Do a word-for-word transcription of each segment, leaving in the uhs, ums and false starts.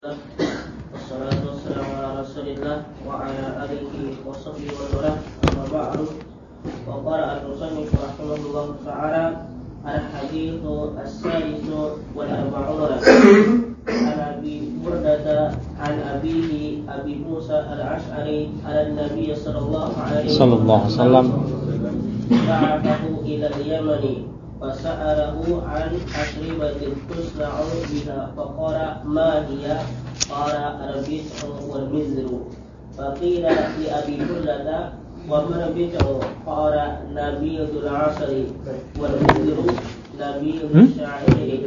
Wassalatu wassalamu ala Rasulillah wa ala alihi wa sahbihi wa wala amma ba'du. Wa qala al-musannif rahimahullahu ta'ala al-hadithu as-sadisu wal arba'una an Abi Burdah an abihi Abi Musa al-Ash'ari ala an-nabiy sallallahu alaihi wasallam ba'athahu ila al-Yamani fasa'alahu an ashribatin tusna'u biha faqala ma hiya qala al-bid'u wal mizru faqila li Abi Burdah wa ma bid'u qala nabiyul asri wal mizru nabiyul sya'iri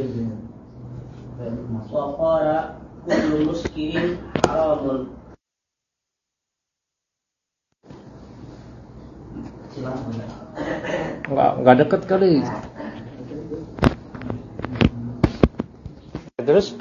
wa qala kullu muskirin haramun. Enggak enggak dekat kali. Terus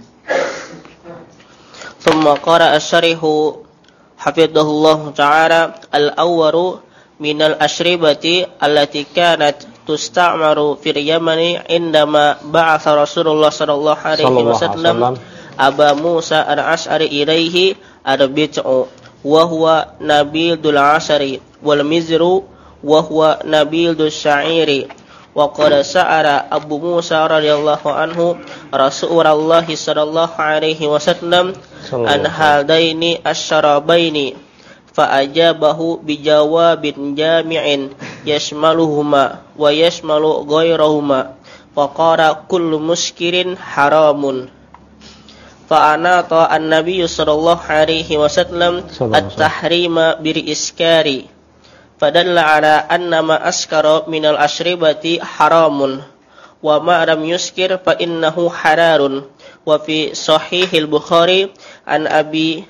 Thumma qara asy-syarihu hafidhahullahu ta'ala al-awwaru minal ashribati allati kanat tusta'maru fil Yamani indama ba'atha Rasulullah sallallahu alaihi wasallam Aba Musa al-Ash'ari ilaihi al-bid'u wa huwa nabiyul asri wal mizru wa huwa nabiyul sya'iri. Wa qad sa'ala Abu Musa radhiyallahu anhu Rasulullah sallallahu alaihi wasallam an hadaini asyarabaini fa ajabahu bijawabin jami'in yashmaluhuma wa yashmalu ghairahuma wa qala kullu muskirin haramun. Fa anata an-nabiy sallallahu alaihi wasallam at-tahrima bil iskari fadalla ala anna ma askara minal ashribati haramun wa ma lam yuskir fa innahu halalun. Wa fi sahihil Bukhari an Abi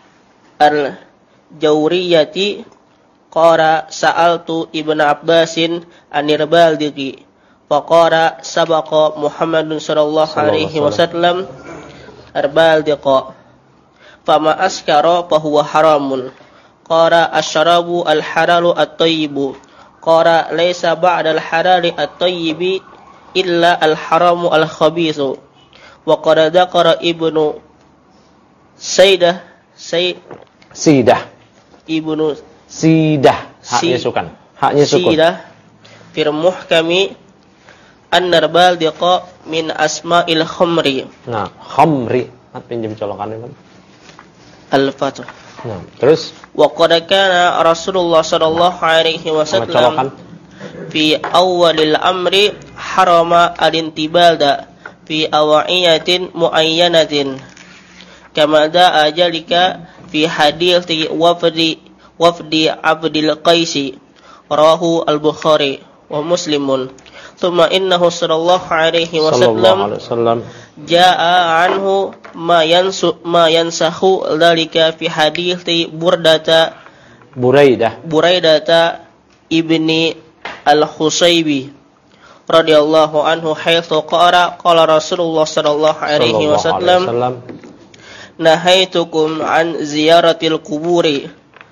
al-Jawriyati qara sa'altu Ibnu Abbasin anir baldighi fa qara sabaqa Muhammadun sallallahu alaihi wasallam arbaldiqa fama askara fa huwa haramun. Qara asyarabu al-halalu at-tayyibu qara laysa ba'da al-halali at-tayyibi illa al-haramu al-khabithu. Wa qad dzakara Ibnu Saydah Say Sidah Ibnu Sidah haknya sukan haknya sukun Sidah fir muhkami an-narbal diqa min asma'il khamri. Nah, khamri mat pinjam colokan Mas. Al-Fatih. Nah, terus wa qad kana Rasulullah sallallahu alaihi wasallam fi awwalil amri harama al-intibalda fi awa'iyatin muayyanatin kama da'a jalika fi hadithi wafdi wafdi Abdil Qaisi rawahu al-Bukhari wa Muslimun. Thumma innahu sallallahu alaihi wasallam jaa'a anhu ma yansu ma yansahu dzalika fi hadithi Burdata Buraidah Buraidata ibni al-Husaybi radhiyallahu anhu haitsu qara qala Rasulullah sallallahu alaihi wasallam nahaitukum an ziyaratil quburi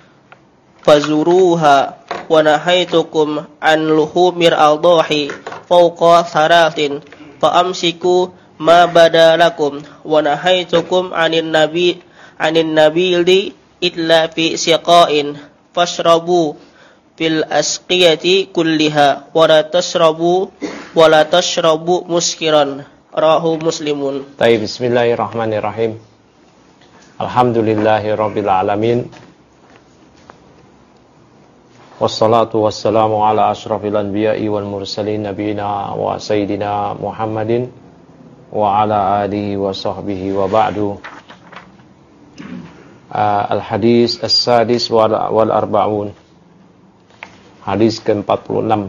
fazuruha wa nahaitukum an luhumir al-dahi fawqa thalatin fa amsiku ma badalakum wa nahaitukum anin nabi anin nabili illa fi siqain fashrabu fil asqiyati kulliha wa la tashrabu wa la tashrabu muskiran rawahu Muslimun. Baik, bismillahirrahmanirrahim. Alhamdulillahirabbil alamin. Wassalatu wassalamu ala asyrafil anbiya'i wal mursalin nabiyina wa sayyidina Muhammadin wa ala alihi wa sahbihi wa ba'du. Uh, Al-hadis as-sadis wal, wal arba'un. Hadis ke empat puluh enam.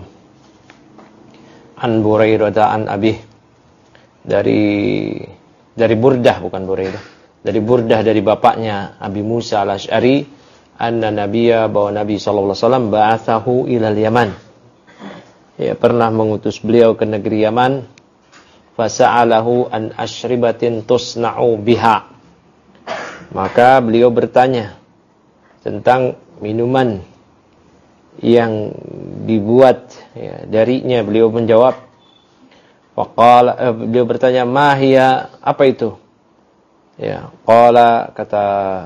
An Buraidah an Abi. Dari dari Burdah bukan Buraidah. Dari Burdah dari bapaknya Abi Musa al-Ash'ari anna nabiyya bahwa Nabi sallallahu alaihi wasallam ba'athahu ilal Yaman. Ya, pernah mengutus beliau ke negeri Yaman. Fasa'alahu an ashribatin tusna'u biha. Maka beliau bertanya tentang minuman yang dibuat ya, darinya. Beliau menjawab, Waqala, eh, beliau bertanya, mahia, apa itu? Ya, qala kata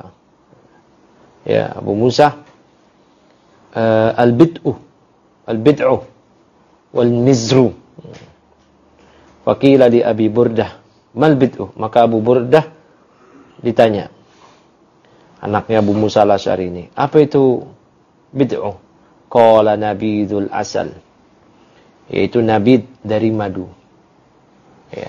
ya Abu Musa uh, al-bid'u al-bid'u wal mizru. Faqila di Abi Burdah, mal bid'u? Maka Abu Burdah ditanya, anaknya Abu Musa al-Asy'ari ini, apa itu bid'u? Qala nabidul asal, yaitu nabid dari madu. Ya,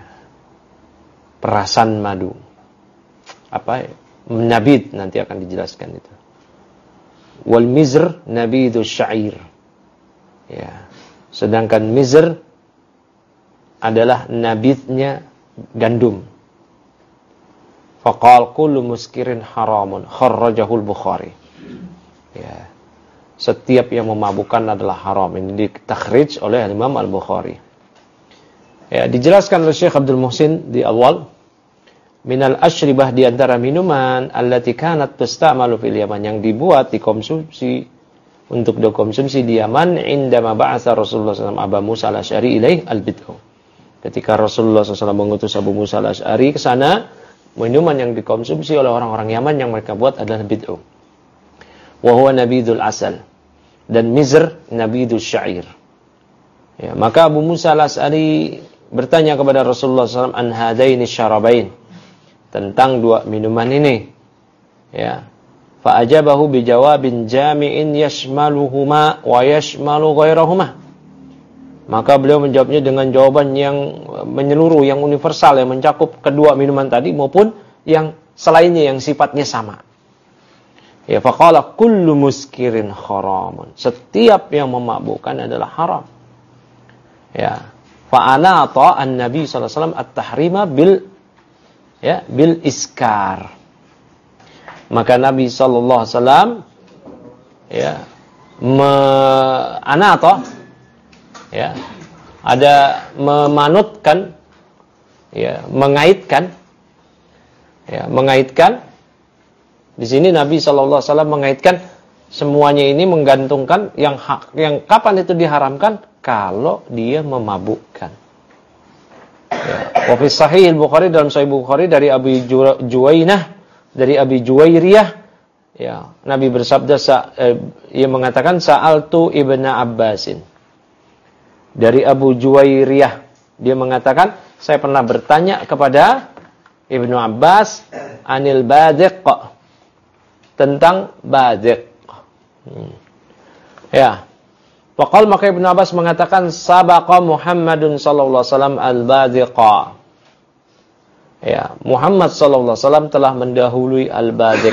perasan madu. Apa? Nabid nanti akan dijelaskan itu. Wal mizr nabidus syair. Ya. Sedangkan mizr adalah nabidnya gandum. Faqal kullu muskirin haramun kharrajahul Bukhari. Ya. Setiap yang memabukkan adalah haram. Ini ditakhrij oleh Imam Al-Bukhari. Ya, dijelaskan oleh Syekh Abdul Muhsin di awal, minal asyribah, di antara minuman allati kanat tusta'malu fil Yaman, yang dibuat dikonsumsi untuk dikonsumsi di Yaman, indama ba'atsa Rasulullah sallallahu alaihi wasallam Abu Musa al-Asy'ari ilaih al-bid'u. Ketika Rasulullah sallallahu alaihi wasallam mengutus Abu Musa al-Asy'ari ke sana, minuman yang dikonsumsi oleh orang-orang Yaman yang mereka buat adalah bid'u. Wa huwa nabidul asal, dan mizr nabidus syair. Ya, maka Abu Musa al-Asy'ari bertanya kepada Rasulullah sallallahu alaihi wasallam an hadaini syarabain, tentang dua minuman ini. Ya. Fa ajabahu bi jawabin jami'in yashmaluhuma wa yashmalu ghairahuma. Maka beliau menjawabnya dengan jawaban yang menyeluruh, yang universal, yang mencakup kedua minuman tadi maupun yang selainnya yang sifatnya sama. Ya, faqala kullu muskirin haramun. Setiap yang memabukkan adalah haram. Ya. Fa anata an-nabi sallallahu alaihi wasallam at-tahrima bil ya bil iskar. Maka Nabi sallallahu alaihi wasallam ya me anata ya ada memanutkan ya mengaitkan ya mengaitkan di sini Nabi sallallahu alaihi wasallam mengaitkan semuanya ini menggantungkan yang hak, yang kapan itu diharamkan, kalau dia memabukkan. Ya. Wa fi sahih Bukhari, dalam sahih Bukhari dari Abi Juwainah, dari Abi Juwairiyah, ya, Nabi bersabda, eh, ia mengatakan sa'altu Ibnu Abbasin. Dari Abu Juwairiyah, dia mengatakan, saya pernah bertanya kepada Ibnu Abbas anil badiq, tentang badiq. Hmm. Ya. Faqal, maka Ibnu Abbas mengatakan sabaqa Muhammadun sallallahu alaihi wasallam al-badiqa. Ya, Muhammad sallallahu alaihi wasallam telah mendahului al-badiq.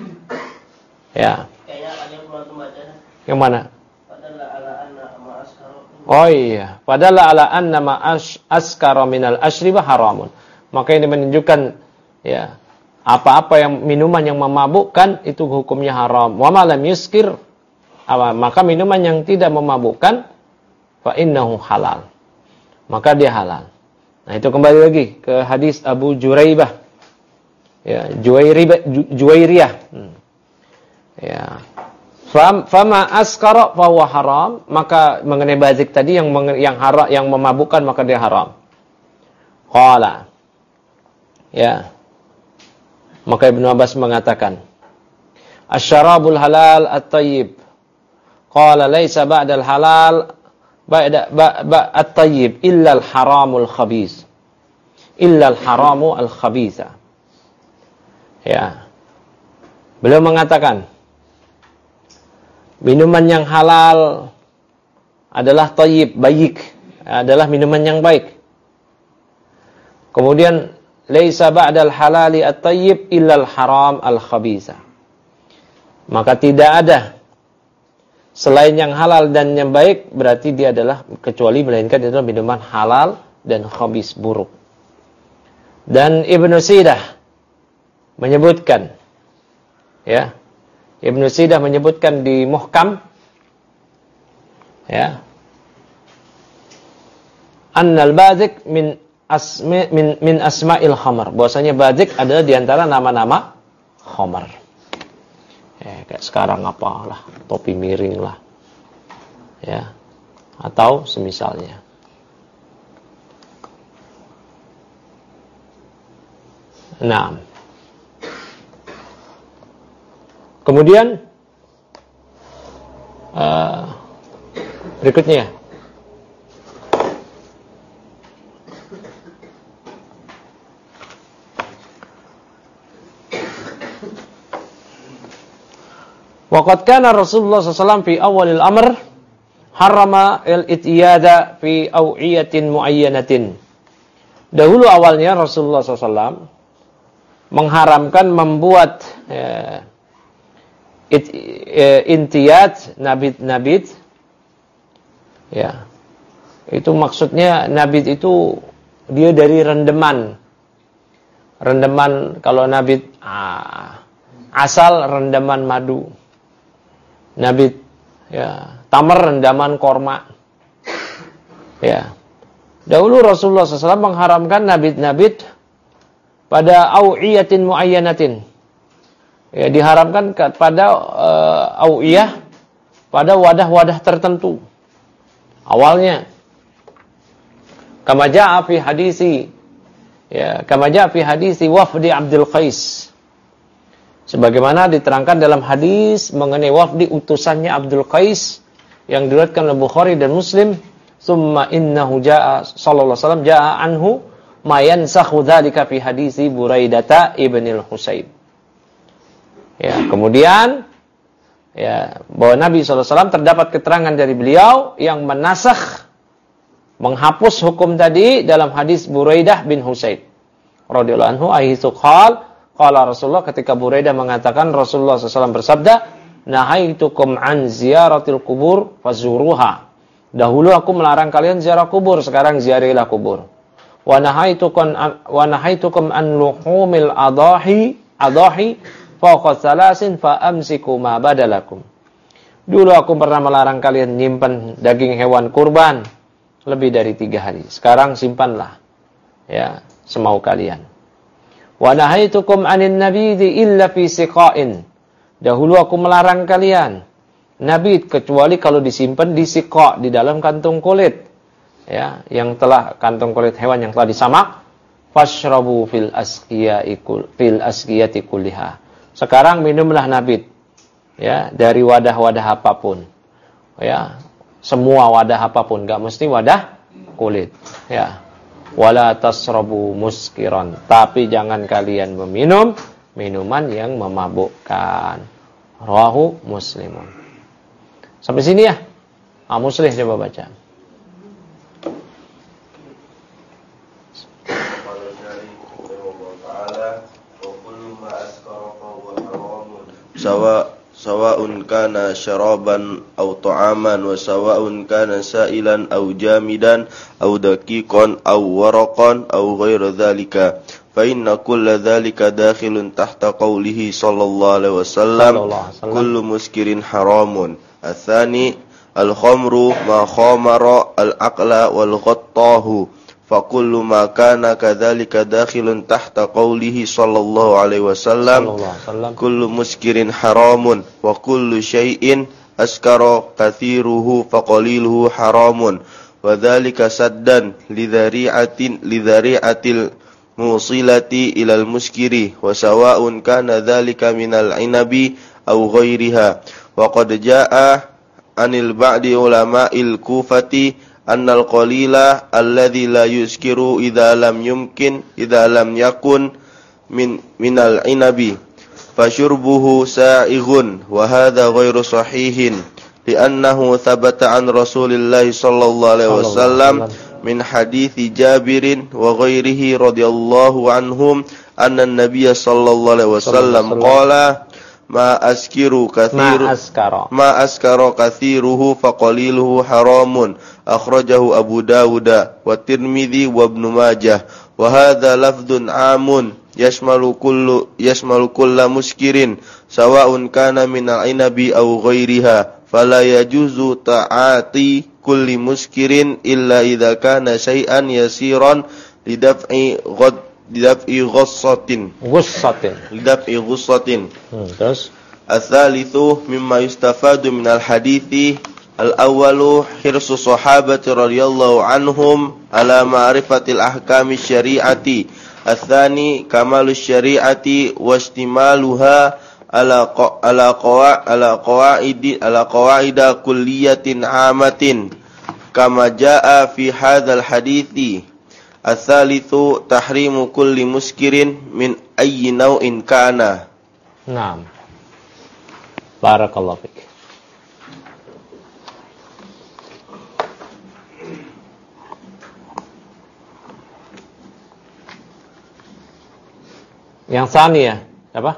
Ya. Kayaknya ada yang belum membaca. Yang mana? Padahal ala anna ma'askara. Oh iya, padahal ala anna ma'askara minal ashribah haramun. Maka ini menunjukkan ya, apa-apa yang minuman yang memabukkan itu hukumnya haram. Wa ma lam yuskir, maka minuman yang tidak memabukkan fa innahu halal, maka dia halal. Nah, itu kembali lagi ke hadis Abu Juraibah, ya, Juwairibah, Juwairiyah. Hmm. Ya, fama askara fa huwa haram, maka mengenai bazik tadi yang yang haram, yang memabukkan, maka dia haram. Qala, ya, maka Ibnu Abbas mengatakan asyarabul halal at-tayyib. Qala laisa ba'dal halal ba'da ba' at-tayyib illa al-haramul khabith. Illa al-haramu al-khabitha. Ya. Beliau mengatakan minuman yang halal adalah tayyib, baik, adalah minuman yang baik. Kemudian laisa ba'dal halali at-tayyib illa al-haram al-khabitha. Maka tidak ada selain yang halal dan yang baik, berarti dia adalah, kecuali melainkan itu adalah minuman halal dan khabis, buruk. Dan Ibnu Sidah menyebutkan, ya, Ibnu Sidah menyebutkan di Muhkam, ya, annal badik min asmi min min asma'il khamar, bahwasanya badik adalah di antara nama-nama khamar. Ya, kayak sekarang apalah, topi miring lah, ya, atau semisalnya. Nah. Kemudian uh, berikutnya waqad kana Rasulullah sallallahu alaihi wasallam fi awalil amr harrama al-ityada fi awiyatin muayyanatin. Dahulu awalnya Rasulullah sallallahu alaihi wasallam mengharamkan membuat ya, it, ya, intiyat nabit-nabit. Ya. Itu maksudnya nabit itu dia dari rendeman. Rendeman kalau nabit ah, asal rendeman madu. Nabit ya, tamar rendaman korma. Ya. Dahulu Rasulullah sallallahu alaihi wasallam mengharamkan nabit-nabit pada awiyatin muayyanatin. Ya, diharamkan pada uh, awiyah pada wadah-wadah tertentu. Awalnya kama jaa fi hadisi ya, kama jaa fi hadisi wafdi Abdul Qais. Sebagaimana diterangkan dalam hadis mengenai wafdi utusannya Abdul Qais yang diriwayatkan oleh Bukhari dan Muslim, summa innahu jaa sallallahu alaihi wasallam jaa anhu ma yansakhu dzalika fi hadisi Buraidah ibnil Husayb. Ya, kemudian ya, bahwa Nabi sallallahu alaihi wasallam terdapat keterangan dari beliau yang menasakh, menghapus hukum tadi dalam hadis Buraidah bin Husayb radhiyallahu anhu, aisu qala qala Rasulullah, ketika Buraidah mengatakan Rasulullah sallallahu alaihi wasallam bersabda, nahaitukum an ziyaratil kubur fazuruha. Dahulu aku melarang kalian ziarah kubur, sekarang ziarilah kubur. Wa nahaitukum wa nahaitukum an luhumil adahi adahi fawqa salasin fa amsiku ma badalakum. Dulu aku pernah melarang kalian nyimpan daging hewan kurban lebih dari tiga hari. Sekarang simpanlah ya semau kalian. Wa nahaitukum anin nabidi illa fi siqain. Dahulu aku melarang kalian nabid kecuali kalau disimpan di siqa, di dalam kantung kulit. Ya, yang telah kantung kulit hewan yang telah disamak. Fashrabu fil asqiyati fil asqiyati kulliha. Sekarang minumlah nabid ya dari wadah-wadah apapun. Ya, semua wadah apapun, enggak mesti wadah kulit. Ya. Wala tasrabu muskiran, tapi jangan kalian meminum minuman yang memabukkan. Rawahu Muslimun. Sampai sini ya. Ah, Muslim coba baca. Sawa sawa'un kana syaraban aw ta'aman wa sawa'un kana sa'ilan aw jamidan aw daqiqan aw waraqan aw ghairu dzalika fa inna kulla dzalika dakhilun tahta qawlihi sallallahu alaihi wasallam kullu muskirin haramun. Atsani al-khamru ma khamara al-aqla wal ghattahu fa kullu ma kana kadzalika dakhilun tahta qawlihi sallallahu alaihi wasallam kullu muskirin haramun wa kullu syai'in askara kathiruhu fa qaliluhu haramun wa dzalika saddan lidzari'atin lidzari'atil musilati ilal muskiri wa sawa'un kana dzalika minal inabi aw ghairiha wa qad jaa'a anil ba'di ulama'il kufati annal qalila alladhi la yuskiru idza lam yumkin idza lam yakun min minal inabi fashurbuhu sa'ighun wa hadha ghairu sahihin li'annahu thabata an Rasulillahi sallallahu alaihi wasallam min hadithi Jabirin wa ghairihi radhiyallahu anhum anna an-nabiy sallallahu alaihi wasallam qala ma askiru kathiru ma askara ma askara kathiruhu fa qaliluhu haramun akhrajahu Abu Dawud wa Tirmidzi wa Ibnu Majah wa hadza lafdhun amun yashmalu kullu yashmalu kulla muskirin sawa'un kana min al-inabi aw ghairiha fala yajuzu ta'ati kulli muskirin illa idza kana syai'an yasiran lidaf'i ghad lidaf'i ghassatin ghassatin lidaf'i ghassatin hmm, terus ats-tsalitsu mimma yustafadu minal hadithi al-awwalu hirsu sahabati radhiyallahu anhum ala ma'rifatil ahkami syari'ati Ats-tsani kamalus syari'ati wastimaluha ala qa, ala qawa ala qawaidi ala qawaida kulliyatin amatin kama jaa fi hadzal hadithi. Ats-tsalitsu tahrimu kulli muskirin min ayyi naw'in kana. Naam. Barakallahu fik. Yang saniyah apa?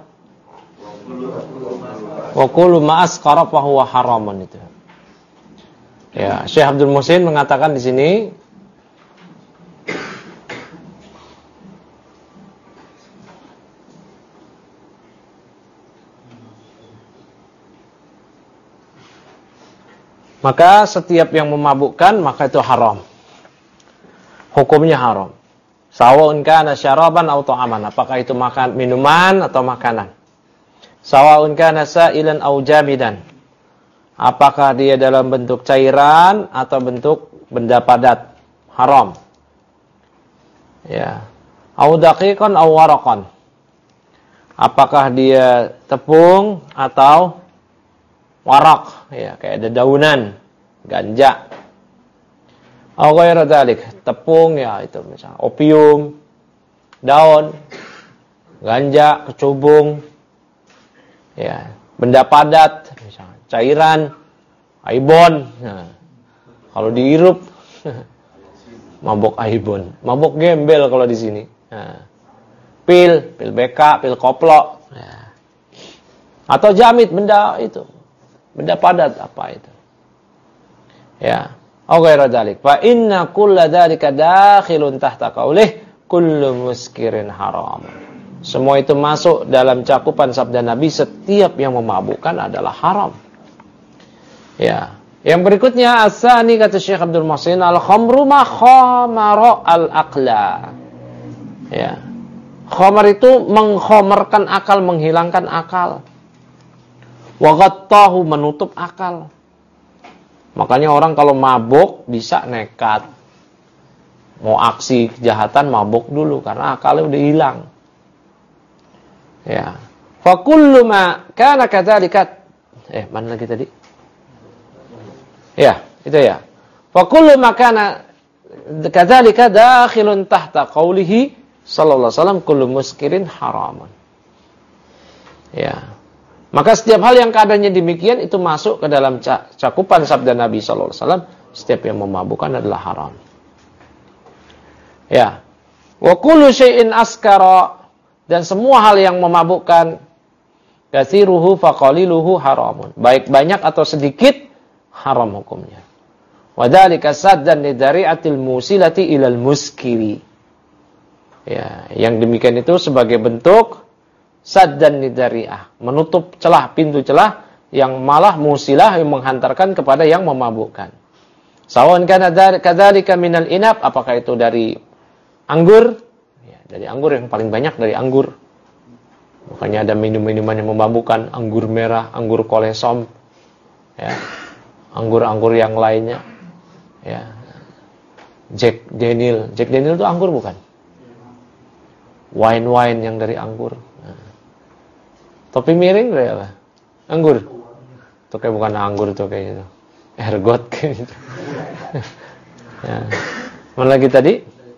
Wa kullu ma asqara fa huwa haramun itu. Ya, Syekh Abdul Muhsin mengatakan di sini maka setiap yang memabukkan maka itu haram. Hukumnya haram. Sawa'un kana syaraban aw ta'aman, apakah itu makan minuman atau makanan. Sawa'un kana sa'ilan aw jamidan, apakah dia dalam bentuk cairan atau bentuk benda padat, haram. Ya. Aw daqiqan aw waraqan, apakah dia tepung atau warak, ya, kayak ada daunan, ganja. Aw ghairu dzalik, tepung ya itu misalnya opium, daun, ganja, kecubung. Ya, benda padat misalnya cairan, aibon. Nah, kalau dihirup mabuk aibon, mabuk gembel kalau di sini. Nah, pil, pil B K, pil koplo. Ya. Atau jamit, benda itu. Benda padat apa itu? Ya. Au ghairu dzalik. Fa inna kulla dzalika dakhilun tahta qaulih kullu muskirin haram. Semua itu masuk dalam cakupan sabda Nabi, setiap yang memabukkan adalah haram. Ya. Yang berikutnya as-sani kata Syekh Abdul Muhsin, al-khamru ma khamara al-aqla. Ya. Khamar itu mengkhamarkan akal, menghilangkan akal. Wa ghattahu, menutup akal. Makanya orang kalau mabuk bisa nekat. Mau aksi kejahatan mabuk dulu karena akalnya udah hilang. Ya. Fa kullu ma kana kadzalika. Eh, mana lagi tadi? Ya, itu ya. Fa kullu ma kana kadzalika dakhilun tahta qaulihi sallallahu alaihi wasallam kullu muskirin haramun. Ya. Maka setiap hal yang keadaannya demikian itu masuk ke dalam cakupan sabda Nabi sallallahu alaihi wasallam, setiap yang memabukkan adalah haram. Ya. Wa kullu syai'in askara, dan semua hal yang memabukkan, katsiruhu fa qaliluhu haramun. Baik banyak atau sedikit haram hukumnya. Wa dzalika saddan li dari'atil musilati ilal muskiri. Ya, yang demikian itu sebagai bentuk saddan lidari'ah, menutup celah, pintu celah yang malah musilah, yang menghantarkan kepada yang memabukkan. Sawan kana kadzalika minal inab, apakah itu dari anggur? Ya, dari anggur, yang paling banyak dari anggur. Makanya ada minum-minuman yang memabukkan, anggur merah, anggur kolesom, ya, anggur-anggur yang lainnya, ya. Jack Daniel, Jack Daniel itu anggur bukan? Wine-wine yang dari anggur. Topi miring dari apa? Anggur. Itu kayak bukan anggur itu kayak gitu. Ergot kayak gitu. Ya. Mana lagi tadi?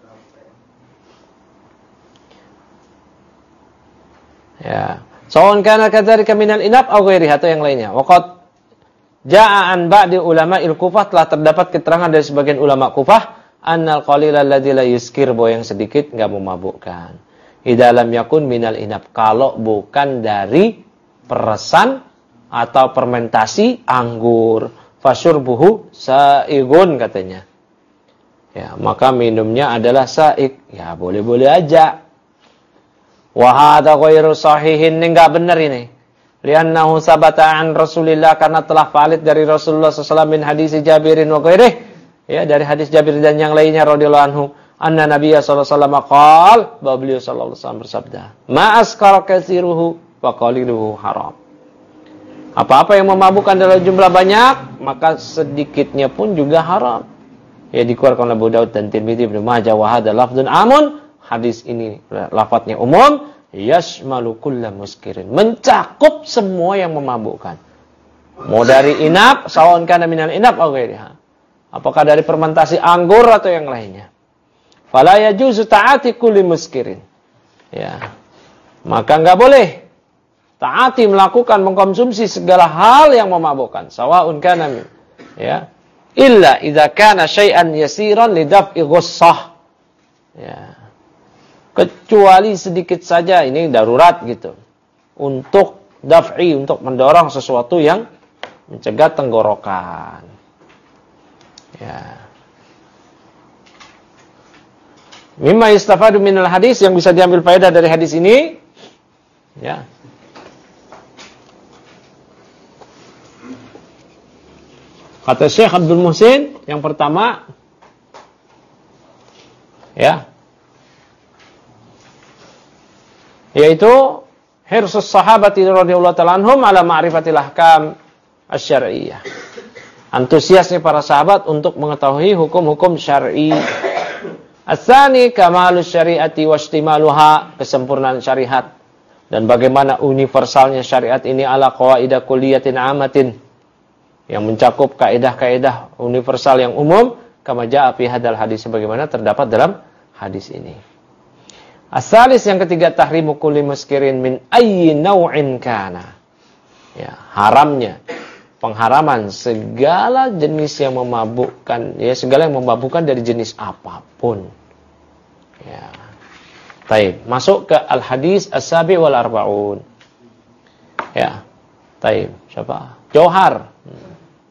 Ya. Sawan kana kadzalika minal inab aw ghairihi, atau yang lainnya. Waqad jaa an ba'di ulama'il Kufah, telah terdapat keterangan dari sebagian ulama Kufah, annal qalila alladzi la yuskir, bahwa yang sedikit enggak memabukkan. Idza lam yakun minal inab, kalau bukan dari peresan atau fermentasi anggur, fasyurbuhu sa'igun katanya. Ya, maka minumnya adalah sa'ig. Ya, boleh-boleh aja. Wa hadza ghairu sahihin, ini enggak benar ini. Li'annahu sabata an Rasulillah, karena telah valid dari Rasulullah sallallahu alaihi wasallam min hadis Jabirin wa ghairihi. Ya, dari hadis Jabir dan yang lainnya radhiyallahu anhu. Anna Nabiya sallallahu alaihi wasallam qaal, bahwa beliau sallallahu alaihi wasallam bersabda, ma askara katsiruhu wa qaliluhu haram. Apa-apa yang memabukkan dalam jumlah banyak, maka sedikitnya pun juga haram. Ya, dikeluarkan oleh Abu Daud dan Tirmidzi, Ibnu Majah, wa hadza lafdzun amun hadis ini lafadznya umum, yashmalu kulla muskirin, mencakup semua yang memabukkan. Mau dari inap, sawan kana minal inap atau ghairiha. Apakah dari fermentasi anggur atau yang lainnya. Fala yajuzu ta'ati kulli muskirin. Ya. Maka enggak boleh taati melakukan mengkonsumsi segala hal yang memabukkan. Sawaun kana ya. Illa idza kana syai'an yasiran lidaf'i ghussah. Ya. Kecuali sedikit saja, ini darurat gitu. Untuk daf'i, untuk mendorong sesuatu yang mencegah tenggorokan. Ya. Mimma yustafadu minal hadis, yang bisa diambil faedah dari hadis ini, ya. Kata Syekh Abdul Muhsin, yang pertama, ya, yaitu hirsus sahabati radhiyallahu ta'ala anhum ala ma'rifatil ahkam asy-syar'iyyah. Antusiasnya para sahabat untuk mengetahui hukum-hukum syar'i. Ats-tsani kamalus syari'ati wastimaluha, kesempurnaan syariat dan bagaimana universalnya syariat ini ala qawaidah kulliyatin amatin, yang mencakup kaidah-kaidah universal yang umum, kama jaa fi hadal hadis, sebagaimana terdapat dalam hadis ini. As-salis, yang ketiga, tahrimu kulli muskirin min ayyi naw'in kana. Ya, haramnya, pengharaman segala jenis yang memabukkan, ya, segala yang memabukkan dari jenis apapun. Ya. Taib, masuk ke al-hadis as-sabi wal arba'un. Ya. Taib, siapa? Johar. Hmm.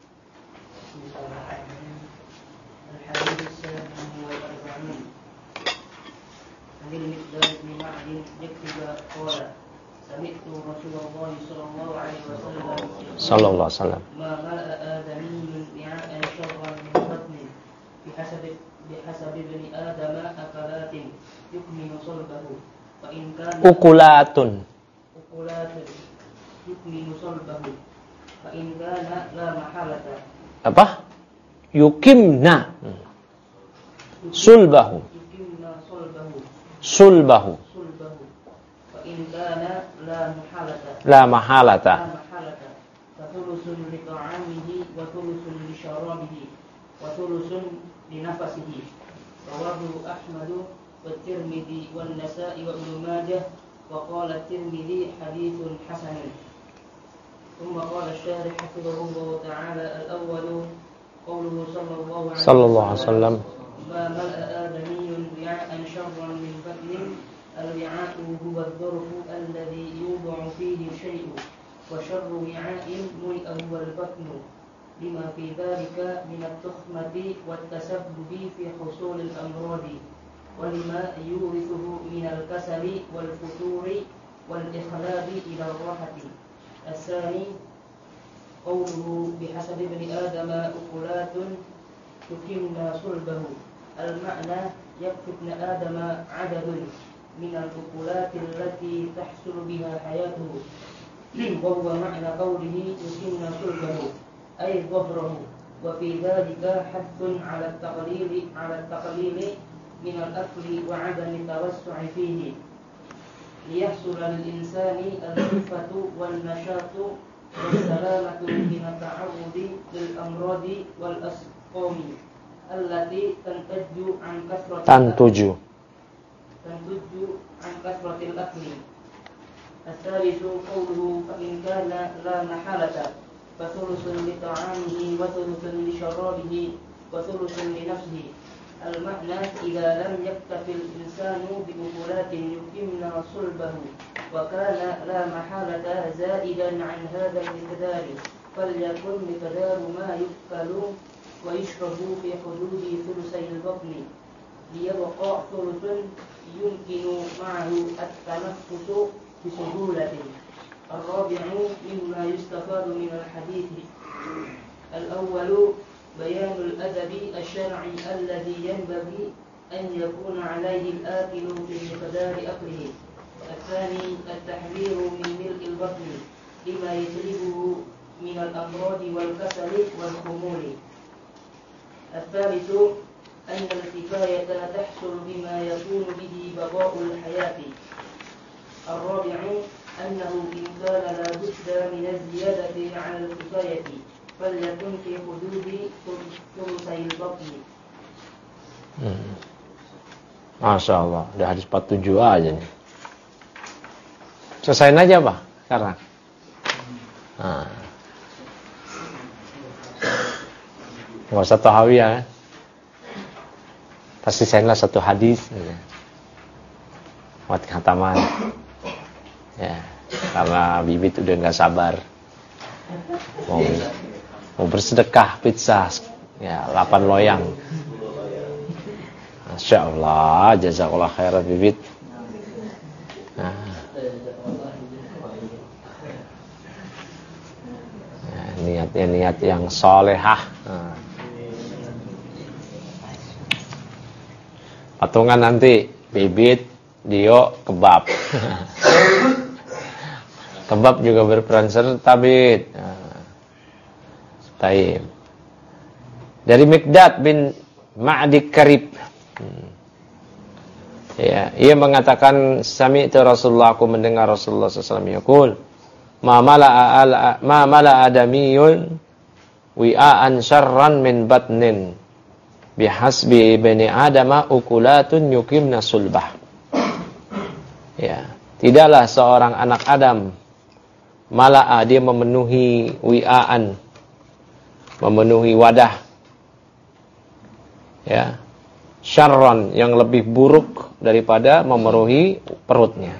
Sallallahu alaihi wasallam. Ma mala'a adamiyyun bi'a'an syarran min batnin bihasabi bihasabi bani adam akalatin yukminu sulbahu fa in kana ukulatun ukulatun yukminu sulbahu fa in kana la mahalata. Apa? Yukimna sulbahu Yukimna sulbahu sulbahu sulbahu fa in kana la mahalata la mahalata ثلث لطعامه وثلث لشرابه وثلث لنفسه. رواه أحمد والترمذي والنسائي وابن ماجه، وقال الترمذي حديث حسن. ثم قال الشارح حفظه الله تعالى: الأول قوله صلى الله عليه وسلم: ما ملأ آدمي وعاء شرا من بطن. الوعاء هو الظرف الذي يوضع فيه الشيء، وشر وعاء ملئ هو البطن، لما في ذلك من التخمة والتسبب في حصول الأمراض، ولما يورثه من الكسل والفتور والإخلاد إلى الراحة. الثاني قوله بحسب ابن آدم أكلات تكمن صلبه. المعنى يكفي ابن آدم عدد من الأكلات التي تحصل بها حياته، وهو معنى قوله يكمن صلبه أي ظهره. وفي ذلك حث على التقليل على التقليل من الأكل وعدم التوسع فيه، ليحصل للإنسان الخفة والنشاط والسلامة من التعرض للأمراض والأسقام التي تنتج عن كثرة تنتج تنتج عن كثرة الأكل. الثالث قوله فإن كان لا محالة فثلث لطعامه وثلث لشرابه وثلث لنفسه. المعنى إذا لم يكتفي الإنسان بأكلات يكمن صلبه وكان لا محالة زائدا عن هذا المقدار، فليكن مقدار ما يؤكل ويشرب في حدود ثلثي البطن، ليبقى ثلث يمكن معه التنفس بسهولة. الرابع مما يستفاد من الحديث: الأول بيان الأدب الشرعي الذي ينبغي أن يكون عليه الآكل في مقدار أكله. الثاني التحذير من ملء البطن لما يجلبه من الأمراض والكسل والخمول. الثالث أن الكفاية تحصل بما يكون به بقاء الحياة. الرابع أنه إن كان لا بد من الزيادة على الكفاية فليكن في حدود ثلثي البطن. Hmm. Masya Allah, udah hadis empat puluh tujuh aja nih. Selesain aja Pak sekarang. Nah. Nggak usah tahawiyah kan? Pasti selainlah satu hadis. Buat khataman. Ya, karena bibit udah nggak sabar. Mau, mau bersedekah pizza, ya delapan loyang. Masya Allah, jazakallah khairan bibit. Nah. Ya, niatnya niat yang solehah. Nah. Patungan nanti bibit, Dio, kebab. Kebab juga berperan serta bibit. Nah. Taib. Dari Miqdad bin Ma'di Karib. Hmm. Ya, ia mengatakan sami'tu Rasulullah, aku mendengar Rasulullah sallallahu alaihi wasallam yaqul ma mala'a ma mala'a adamiyun wi'an syarran min batnin bihasbi ibni adama ukulatun yuqimna sulbah. Ya, tidaklah seorang anak Adam mala'a, dia memenuhi wi'an, memenuhi wadah, ya, syarran, yang lebih buruk daripada memenuhi perutnya.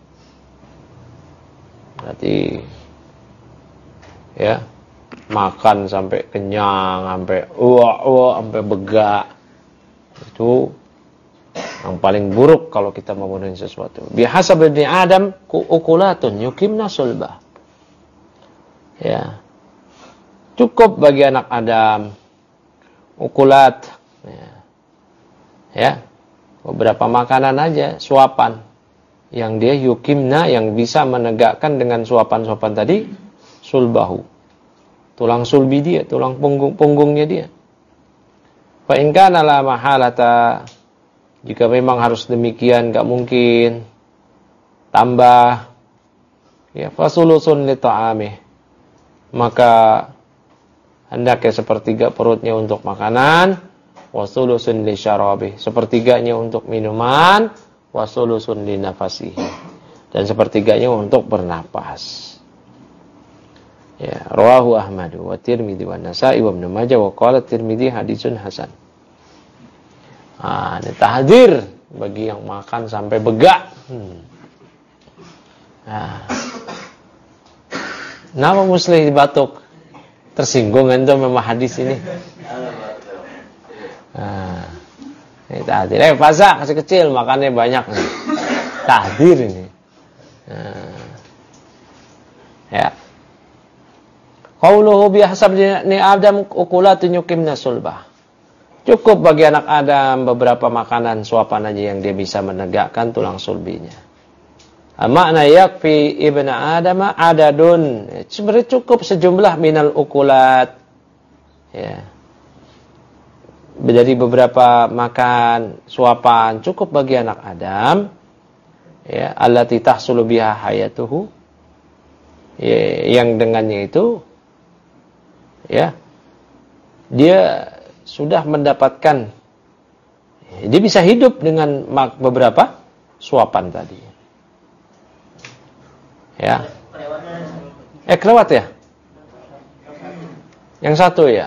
Berarti ya, makan sampai kenyang, sampai uah-uah, sampai begak. Itu yang paling buruk kalau kita memenuhi sesuatu. Bihasab ibni Adam ukulatun yuqimna sulbah. Ya. Cukup bagi anak Adam ukulat, ya. Ya, beberapa makanan aja, suapan yang dia yukimna, yang bisa menegakkan dengan suapan-suapan tadi sulbahu, tulang sulbi dia, tulang punggung punggungnya dia. Fa in kana la mahalata, jika memang harus demikian, enggak mungkin tambah, ya, fasulusun li ta'amih, maka hendaknya sepertiga perutnya untuk makanan, wasulusun li syarabi, sepertiganya untuk minuman, wasulusun li nafasihi, dan sepertiganya untuk bernapas. Ya, rawahu Ahmad wa Tirmidzi wa Nasa'i wa Ibnu Majah wa qala Tirmidzi hadisun hasan. Ah, ini tahdzir bagi yang makan sampai begak. Hmm. Nah. Nama muslim batuk. Tersinggung ente sama hadis ini. Nah, ini tahdir. Eh, Faza kasih kecil, makannya banyak nih. Tahdir ini. Nah, ya. Qauluhu bihasab ni Adam ukulatun yuqimna sulbah. Cukup bagi anak Adam beberapa makanan suapan aja yang dia bisa menegakkan tulang sulbinya. Makna yakfi ibnu Adam adadun. Sebenarnya cukup sejumlah minal ukulat. Ya. Dari beberapa makan suapan cukup bagi anak Adam, ya, allati tahsulu biha hayatuhu, ya, yang dengannya itu, ya, dia sudah mendapatkan, dia bisa hidup dengan beberapa suapan tadi, ya. Eh kelewat ya, yang satu ya.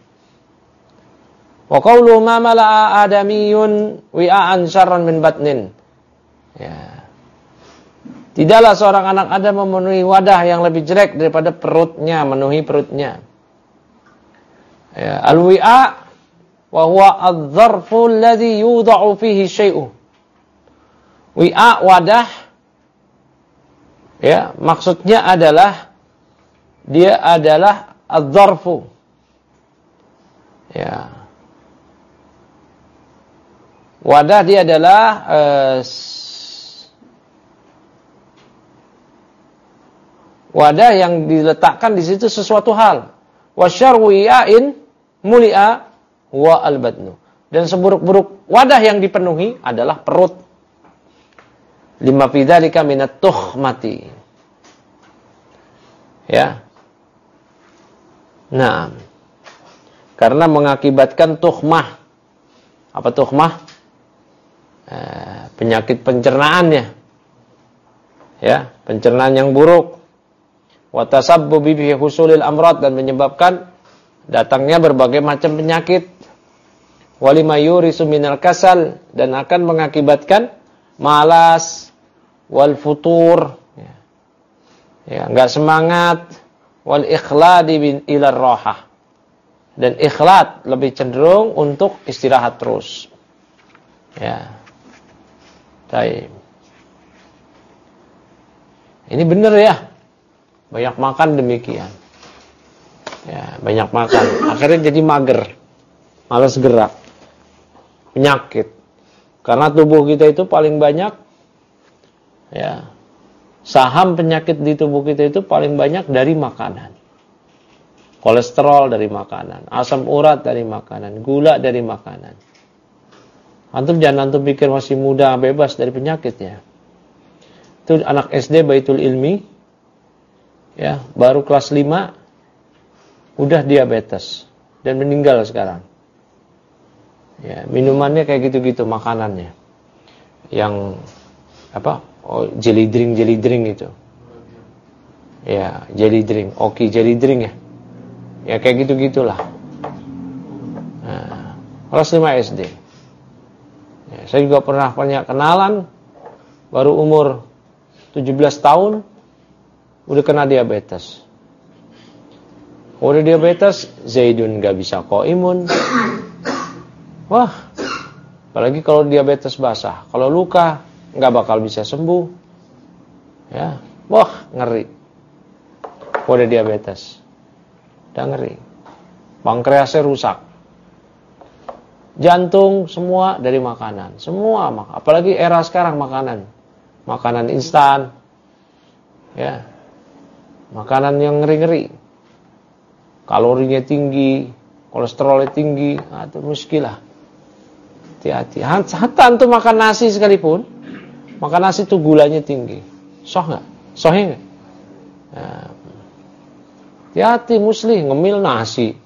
Wa qawlu ma mala'a adamiyun wi'an syarran min batnin. Ya. Tidaklah seorang anak Adam memenuhi wadah yang lebih jelek daripada perutnya, memenuhi perutnya. Ya, al-wi'a wa huwa adz-dzarfu alladhi yudha'u fihi syai'u. Wi'a, wadah, ya, maksudnya adalah dia adalah adz-dzarfu. Ya. Wadah dia adalah uh, wadah yang diletakkan di situ sesuatu hal. Wasyarwi'ain muli'a wa al-batnu. Dan seburuk-buruk wadah yang dipenuhi adalah perut. Lima fi dzalika minat tuhmati. Ya. Nah, karena mengakibatkan tuhmah. Apa tuhmah? Eh, penyakit pencernaannya. Ya, pencernaan yang buruk. Wa tasabbubi bi husulil amrad, dan menyebabkan datangnya berbagai macam penyakit. Walima yurisu minal kasal, dan akan mengakibatkan malas, wal futur, ya, ya enggak semangat, wal ikhladi bin ilar rohah, dan ikhlat lebih cenderung untuk istirahat terus. Ya, baik. Ini benar ya, banyak makan demikian. Ya, banyak makan, akhirnya jadi mager, malas gerak, penyakit. Karena tubuh kita itu paling banyak, ya, saham penyakit di tubuh kita itu paling banyak dari makanan. Kolesterol dari makanan, asam urat dari makanan, gula dari makanan. Antum jangan antum pikir masih muda bebas dari penyakitnya. Itu anak S D Baitul Ilmi, ya, baru kelas lima udah diabetes dan meninggal sekarang. Ya, minumannya kayak gitu-gitu, makanannya yang apa? Oh, jelly drink, jelly drink itu. Ya, jelly drink, oke, jelly drink ya. Ya kayak gitu-gitulah. Nah, kelas lima S D. Ya, saya juga pernah punya kenalan baru umur tujuh belas tahun udah kena diabetes. Udah diabetes, Zaidun gak bisa koimun. Wah, apalagi kalau diabetes basah, kalau luka nggak bakal bisa sembuh. Ya, wah ngeri. Udah diabetes, udah ngeri. Pankreasnya rusak, jantung, semua dari makanan, semua. Apalagi era sekarang makanan, makanan instan, ya, makanan yang ngeri-ngeri, kalorinya tinggi, kolesterolnya tinggi, nah, itu muskilah. Hati-hati. Hatta antum makan nasi sekalipun, makan nasi itu gulanya tinggi. Soh nggak? Sohnya nggak? Nah, hati-hati musli ngemil nasi.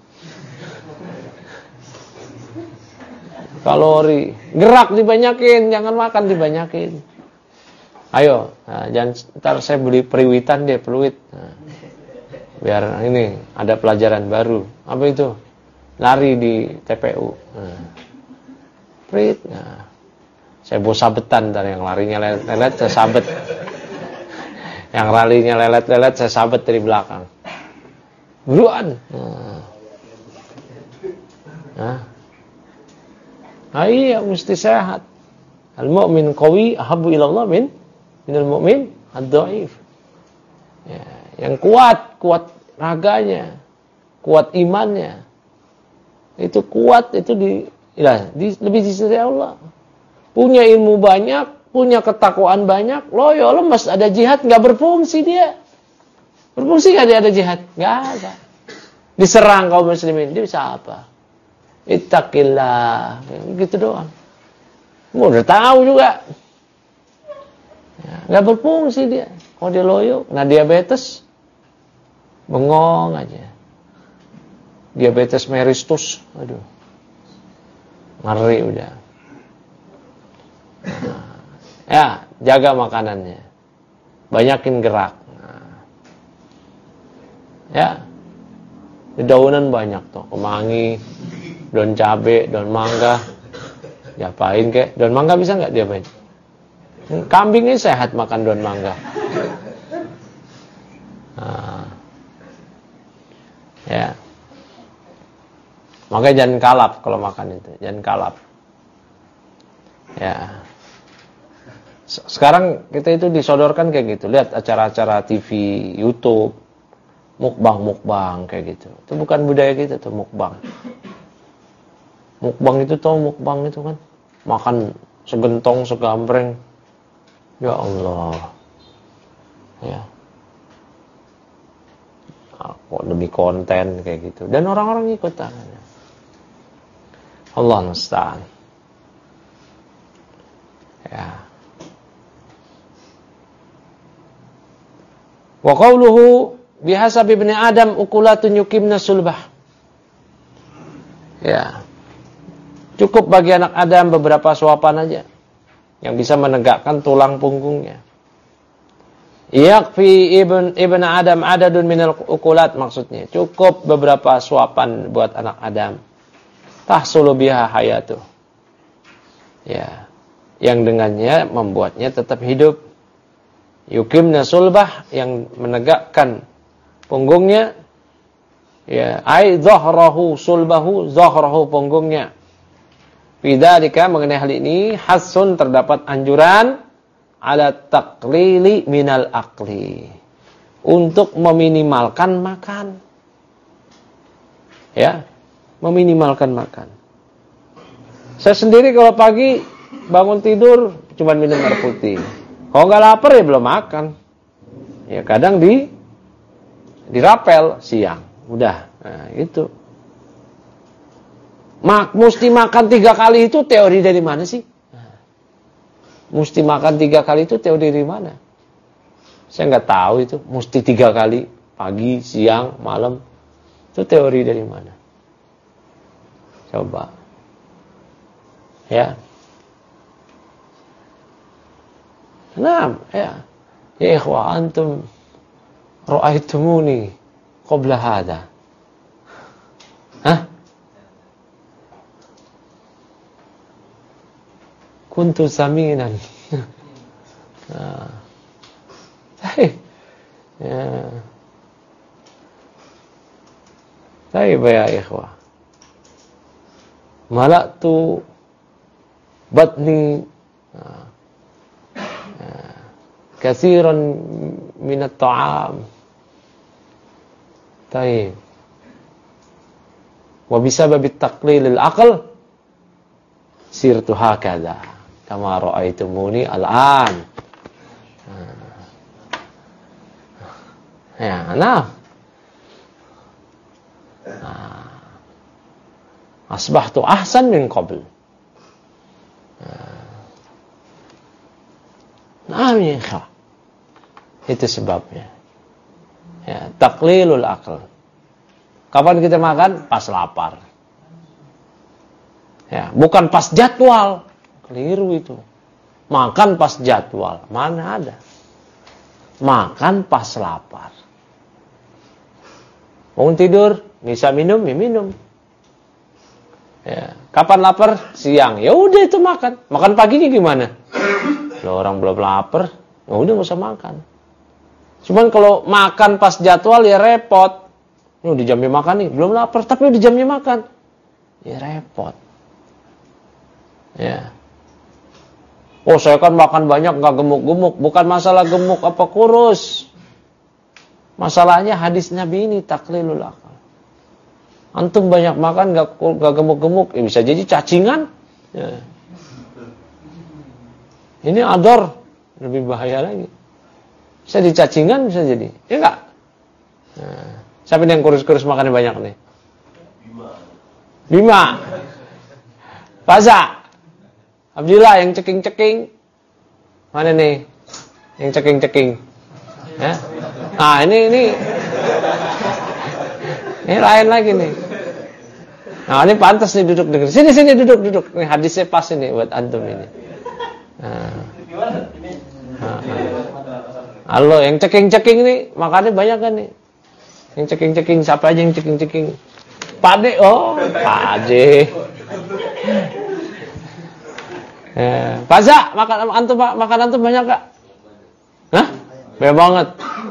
Kalori, gerak dibanyakin, jangan makan dibanyakin. Ayo, nah, jangan ntar saya beli periwitan deh, peluit. Nah, biar ini ada pelajaran baru. Apa itu? Lari di T P U. Nah. Prit, nah, saya bawa sabetan, ntar yang larinya lelet-lelet saya sabet, yang larinya lelet-lelet saya sabet dari belakang, buruan. Nah, nah. Nah, iya mesti sehat. Al-mu'min qawi ahabbu ilallah min minal mu'min ad-dhaif. Ya, yang kuat, kuat raganya, kuat imannya, itu kuat, itu di Ilah, di, lebih dicintai Allah. Punya ilmu banyak, punya ketakwaan banyak, loyo, lemas, ada jihad, nggak berfungsi dia. Berfungsi nggak dia ada jihad? Nggak ada. Diserang kaum muslimin, dia bisa apa? Ittaqillah, gitu doang. Udah tahu juga, ya, nggak berfungsi dia. Kalau dia loyo, nah diabetes, bengong aja. Diabetes meristus, aduh. Ngeri udah. Nah, ya, jaga makanannya. Banyakin gerak. Nah, ya. Dedaunan banyak tuh, kemangi, daun cabe, daun mangga. Diapain kek? Daun mangga bisa enggak diapain? Kambing ini sehat makan daun mangga. Nah, ya. Makanya jangan kalap kalau makan itu, jangan kalap. Ya. Sekarang kita itu disodorkan kayak gitu. Lihat acara-acara T V, YouTube, mukbang-mukbang kayak gitu. Itu bukan budaya kita tuh mukbang. Mukbang itu tahu mukbang itu kan makan segentong, segambreng. Ya Allah. Ya. Kok demi konten kayak gitu. Dan orang-orang ikut tangannya. Allah musta'an. Ya. Wa qawluhu bihasabi ibni Adam ukulatun yukimna sulbah. Ya. Cukup bagi anak Adam beberapa suapan aja yang bisa menegakkan tulang punggungnya. Yakfi ibn ibn Adam adadun minal ukulat, maksudnya cukup beberapa suapan buat anak Adam. Tahsulu biha hayatu. Ya. Yang dengannya membuatnya tetap hidup. Yukimna sulbah, yang menegakkan punggungnya. Ya, ai dhahrahu sulbahu, dhahrahu punggungnya. Bidzalika, mengenai hal ini, hasun, terdapat anjuran ala taqlili minal akli, untuk meminimalkan makan. Ya, meminimalkan makan. Saya sendiri kalau pagi bangun tidur cuma minum air putih. Kalau nggak lapar ya belum makan. Ya kadang di dirapel siang. Udah, nah, itu. Mak, mesti makan tiga kali itu teori dari mana sih? Nah, mesti makan tiga kali itu teori dari mana? Saya nggak tahu itu. Mesti tiga kali, pagi, siang, malam. Itu teori dari mana? Coba. Ya. Nah, ya. Ya ikhwah, antum ra'aitumuni qabla hada. Hah? Kuntu saminan. Nah. Baik. Ya. Baik ya ikhwah. Malaktu batni kathiran min at-ta'am. Baik. Wa bisabab at-taqlil al-aql sirtu hakadha kama ra'aitumuni al-an. Ya, nah. Asbahtu ahsan min qabl. Nah, ya. Itu sebabnya. Ya, taqlilul aql. Kapan kita makan? Pas lapar. Ya, bukan pas jadwal. Keliru itu. Makan pas jadwal. Mana ada? Makan pas lapar. Bangun tidur, bisa minum, ya minum. Ya, kapan lapar? Siang. Ya udah itu makan. Makan paginya gimana? Loh, orang belum lapar, ya udah enggak usah makan. Cuman kalau makan pas jadwal ya repot. Ini udah jamnya makan nih, belum lapar tapi udah jamnya makan. Ya repot. Ya. Oh, saya kan makan banyak enggak gemuk-gemuk. Bukan masalah gemuk apa kurus. Masalahnya hadis Nabi ini taqlilul aqal. Antum banyak makan enggak enggak gemuk-gemuk, ya bisa jadi cacingan. Ya. Ini ador, lebih bahaya lagi. Bisa dicacingan, bisa jadi. Ya enggak? Nah, siapa yang kurus-kurus makannya banyak nih? Bima. Bima. Faza. Abdillah yang ceking-ceking. Mana nih? Yang ceking-ceking. Ya? Nah, ini ini ini lain lagi nih. Nah, ini pantas nih duduk duduk. Sini sini duduk duduk. Nih hadisnya pas ini buat antum ini. Nah. Nah, halo, yang ceking-ceking nih, makannya banyak kan nih. Yang ceking-ceking, siapa aja yang ceking-ceking? Pade, oh, Pade. Eh, Paza, makan antum makan antum banyak enggak? Hah? Banyak banget.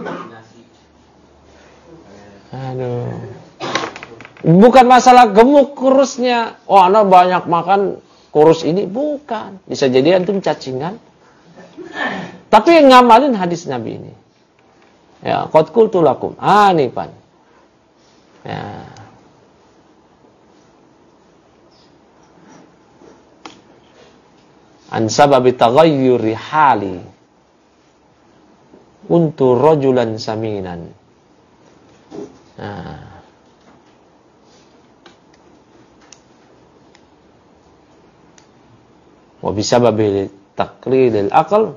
Aduh. Bukan masalah gemuk kurusnya. Oh, anak banyak makan kurus ini, bukan. Bisa jadi antum cacingan. Tapi yang ngamalin hadis Nabi ini. Ya, qad qultu lakum. Ah, nih pan. Ya. An sababi taghayyuri hali. Kuntu rajulan saminan. Nah. Wa bisababi taqlidil aql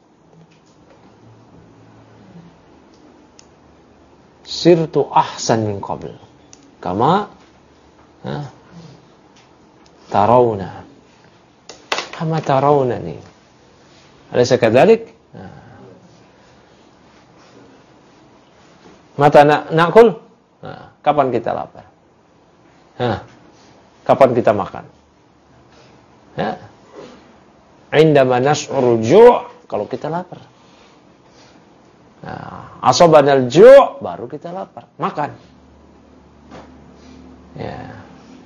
sirtu ahsan min qabl. Kama ha, tarawna. Kama tarawna nih. Alaysa kadzalik? Mata nak nakul? Nah, kapan kita lapar? Nah, kapan kita makan? Ya. Indama nash'urul ju', kalau kita lapar. Nah, asabanal ju' baru kita lapar, makan. Ya.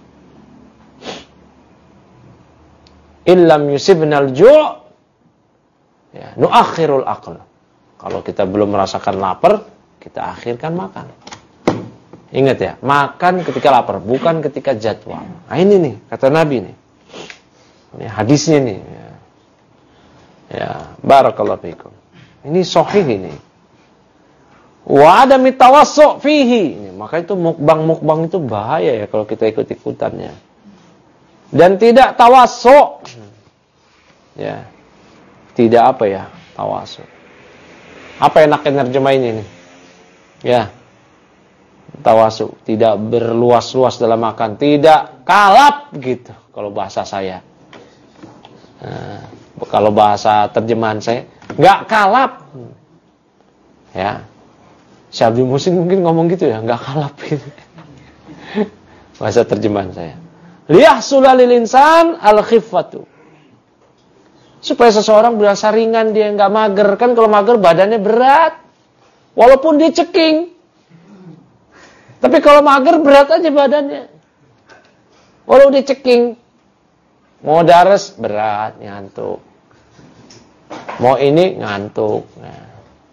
Illam yusibnal ju', ya, nuakhirul aql. Kalau kita belum merasakan lapar, kita akhirkan makan. Ingat ya, makan ketika lapar, bukan ketika jadwal. Nah ini nih, kata Nabi nih. Ini hadisnya nih. Ya, ya barakallahu fikum. Ini sahih ini. Wa adami tawassu' fihi. Ini, maka itu mukbang-mukbang itu bahaya ya kalau kita ikut-ikutannya. Dan tidak tawassu'. Ya. Tidak apa ya? Tawassu'. Apa enaknya nerjemahin ini? Ya, tawasu, tidak berluas-luas dalam makan, tidak kalap gitu kalau bahasa saya. Nah, kalau bahasa terjemahan saya, nggak kalap. Ya, Syabdi Musin mungkin ngomong gitu ya, nggak kalap gitu. Bahasa terjemahan saya. Liyahsula lil insan al-khiffatu. Supaya seseorang berasa ringan, dia nggak mager. Kan kalau mager badannya berat. Walaupun dia ceking. Tapi kalau mager berat aja badannya. Walau dia ceking. Mau dares berat, ngantuk. Mau ini ngantuk. Nah.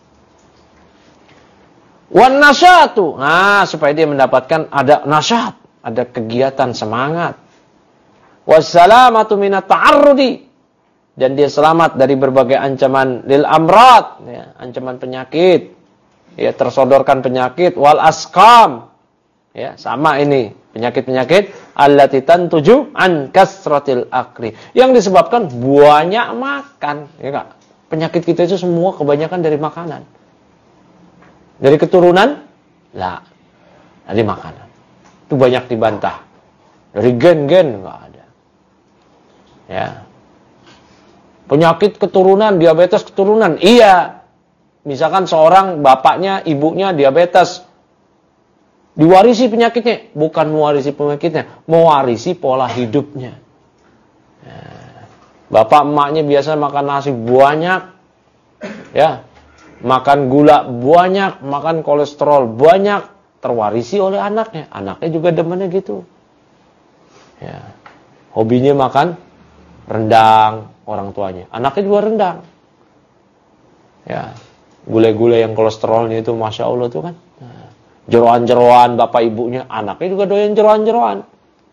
Wan nasyatu. Nah, supaya dia mendapatkan ada nasyat, ada kegiatan semangat. Wassalamatu minat ta'arrudi. Dan dia selamat dari berbagai ancaman lil amrad, ya, ancaman penyakit. Ya, tersodorkan penyakit wal askam. Ya, sama ini, penyakit-penyakit allati tantuju an kasratil akli. Yang disebabkan banyak makan, ya Kak. Penyakit kita itu semua kebanyakan dari makanan. Dari keturunan? Lah. Dari makanan. Itu banyak dibantah. Dari gen-gen enggak ada. Ya. Penyakit keturunan, diabetes keturunan. Iya. Misalkan seorang bapaknya, ibunya diabetes, diwarisi penyakitnya, bukan mewarisi penyakitnya, mewarisi pola hidupnya. Nah, bapak emaknya biasa makan nasi banyak, ya, makan gula banyak, makan kolesterol banyak, terwarisi oleh anaknya. Anaknya juga demennya gitu. Ya, hobinya makan rendang orang tuanya, anaknya juga rendang. Ya. Gulai-gulai yang kolesterolnya itu Masya Allah tuh kan. Nah, jeroan-jeroan bapak ibunya, anaknya juga doyan jeroan-jeroan.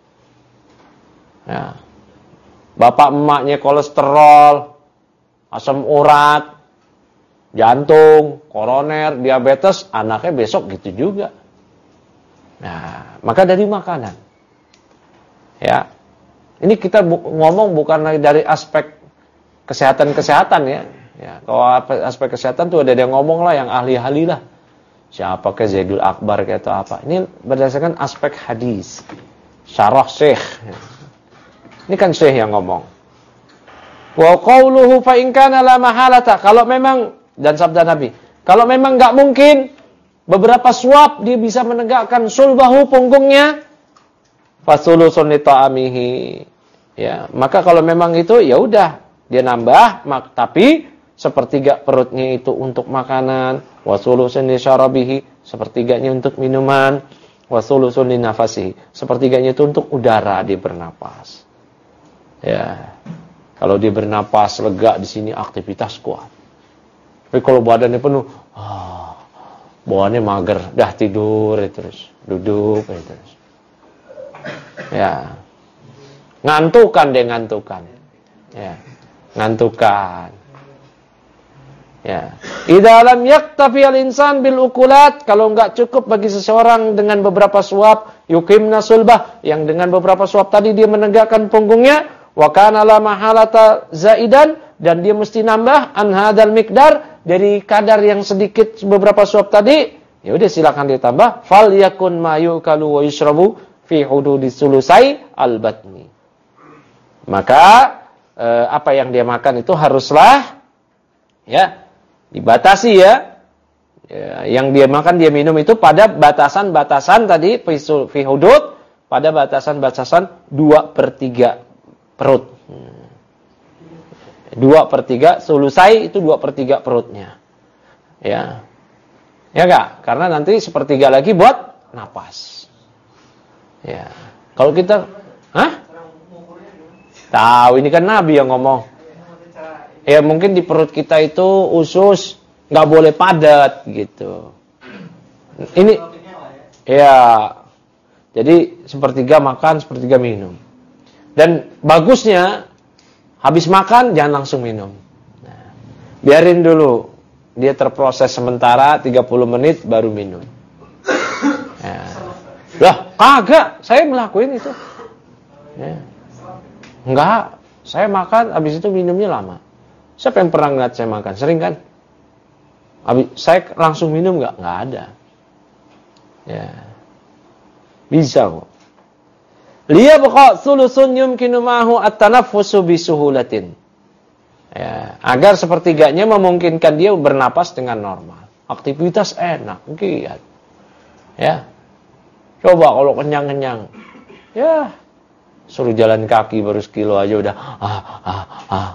Ya. Bapak emaknya kolesterol, asam urat, jantung, koroner, diabetes, anaknya besok gitu juga. Nah, maka dari makanan. Ya. Ini kita bu- ngomong bukan dari aspek kesehatan-kesehatan ya. Ya, kalau aspek kesehatan tuh ada yang ngomong lah, yang ahli-ahli lah. Siapa ke Zaidul Akbar atau apa. Ini berdasarkan aspek hadis. Syarah Syekh. Ini kan Syekh yang ngomong. Wa qauluhu fa in kana la mahalata. Kalau memang, dan sabda Nabi, kalau memang enggak mungkin beberapa suap dia bisa menegakkan sulbahu punggungnya, fasulusun li ta'amihi. Ya, maka kalau memang itu ya udah, dia nambah, mak, tapi sepertiga perutnya itu untuk makanan, wasulusun li syarabihi, sepertiganya untuk minuman, wasulusun li nafasihi, sepertiganya itu untuk udara dia bernapas. Ya. Kalau dia bernapas lega di sini, aktivitas kuat. Tapi kalau badannya penuh, ah, bawaannya mager, dah tidur terus, duduk terus. Ya. Ngantukan deh, ngantukan. Ya. Ngantukan. Ya. Idza lam yaktafi al-insan bil ukulat, kalau enggak cukup bagi seseorang dengan beberapa suap, yukimna sulbah, yang dengan beberapa suap tadi dia menegakkan punggungnya, wa kana la mahalata zaidan, dan dia mesti nambah an hadzal miqdar, dari kadar yang sedikit beberapa suap tadi, ya udah silakan ditambah. Fal yakun ma yukalu wa yushrabu fi hududi sulusai al-batni. Maka eh, apa yang dia makan itu haruslah ya dibatasi ya. ya. Yang dia makan dia minum itu pada batasan-batasan tadi fi hudud, pada batasan-batasan dua per tiga perut. dua per tiga sulusai itu dua per tiga perutnya. Ya. Ya enggak? Karena nanti sepertiga lagi buat napas. Ya. Kalau kita, hah? Tahu, ini kan Nabi yang ngomong. Ya mungkin di perut kita itu usus nggak boleh padat gitu. Ini, ya. Jadi sepertiga makan, sepertiga minum. Dan bagusnya habis makan jangan langsung minum. Nah, biarin dulu dia terproses sementara tiga puluh menit baru minum. Ya. Lah, kagak, saya ngelakuin itu. Ya. Enggak, saya makan habis itu minumnya lama. Siapa yang pernah ngeliat saya makan? Sering kan? Habis saya langsung minum enggak? Enggak ada. Ya. Bisa kok. Liya baqa sulusun yumkinu ma'hu at-tanaffusu bisuhulatin. Ya, agar sepertiganya memungkinkan dia bernapas dengan normal. Aktivitas enak, giat. Ya. Coba kalau kenyang-kenyang. Ya. Suruh jalan kaki baru sekilo aja udah ah ah ah.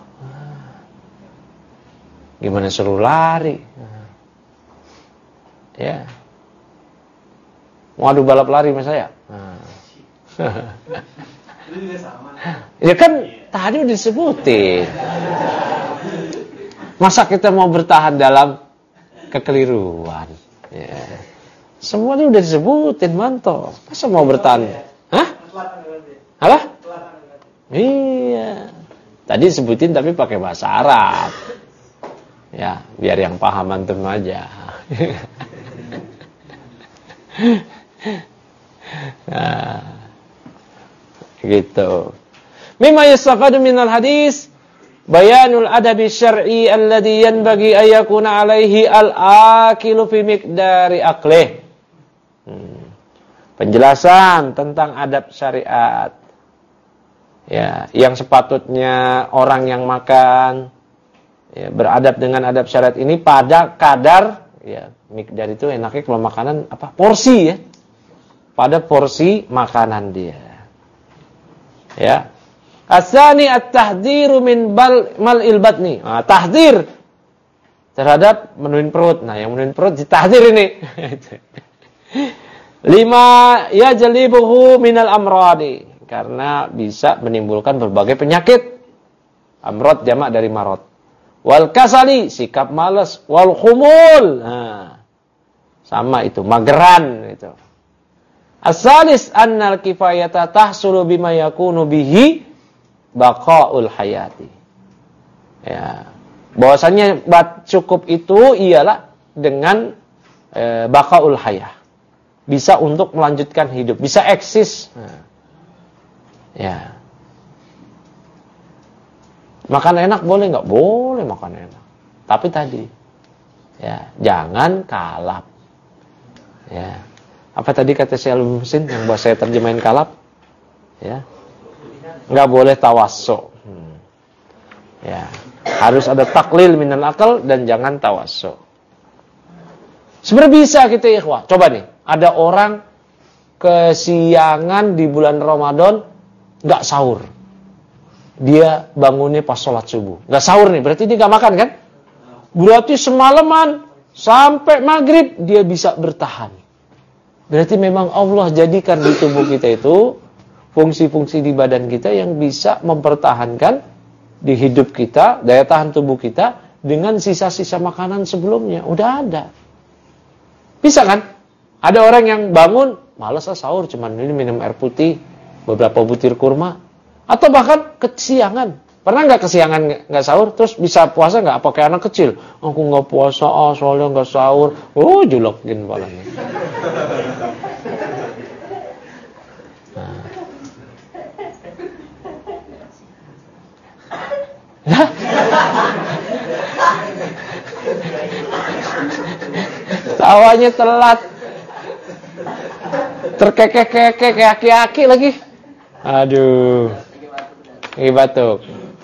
Gimana suruh lari? Ya. Mau adu balap lari sama saya? Nah. Ya kan tadi udah disebutin. Masa kita mau bertahan dalam kekeliruan? Ya. Semua ini udah disebutin, mantap. Masa mau bertahan? Hah? Apa? Iya. Tadi sebutin tapi pakai bahasa Arab. Ya, biar yang paham antum aja. Nah, gitu. Mimma yastafadu minal hadis bayanul adabi syar'i alladhi yanbaghi an yakuna alaihi al-akilu fi miqdari aqlih. Hmm. Penjelasan tentang adab syariat. Ya, yang sepatutnya orang yang makan ya, beradab dengan adab syariat ini pada kadar ya, miqdar itu enaknya kalau makanan apa? Porsi ya. Pada porsi makanan dia. Ya. Asani at-tahdhiru min bal mal'il batni. Nah, tahdzir terhadap menuin perut. Nah, yang menuin perut ditahdzir ini. Lima yajlibuhu minal amradi. Karena bisa menimbulkan berbagai penyakit. Amrad jamak dari marad. Wal kasali, sikap malas. Wal khumul. Nah, sama itu, mageran itu. As-salis annal kifayata tahsulu bima yakunu bihi baqaul hayati. Ya. Bahwasanya cukup itu ialah dengan e, baqaul hayah. Bisa untuk melanjutkan hidup, bisa eksis. Nah. Ya. Makan enak boleh enggak? Boleh makan enak. Tapi tadi ya, jangan kalap. Ya. Apa tadi kata Syekh Al-Muhsin yang buat saya terjemahin kalap? Ya. Enggak boleh tawasso. Hmm. Ya. Harus ada taklil minal akal dan jangan tawasso. Sebenarnya bisa kita ikhwah. Coba nih, ada orang kesiangan di bulan Ramadan enggak sahur. Dia bangunnya pas sholat subuh. Enggak sahur nih, berarti dia enggak makan kan? Berarti semalaman sampai maghrib dia bisa bertahan. Berarti memang Allah jadikan di tubuh kita itu fungsi-fungsi di badan kita yang bisa mempertahankan di hidup kita, daya tahan tubuh kita dengan sisa-sisa makanan sebelumnya. Udah ada. Bisa kan? Ada orang yang bangun, malas sahur, cuman ini minum air putih, beberapa butir kurma. Atau bahkan kesiangan. Pernah nggak kesiangan nggak sahur, terus bisa puasa nggak? Apa kayak anak kecil? Aku nggak puasa, ah, soalnya nggak sahur. Oh, julekin palanya. Nah. Bawanya telat. Terkekek-kekek kayak aki-aki lagi. Aduh. Lagi batuk.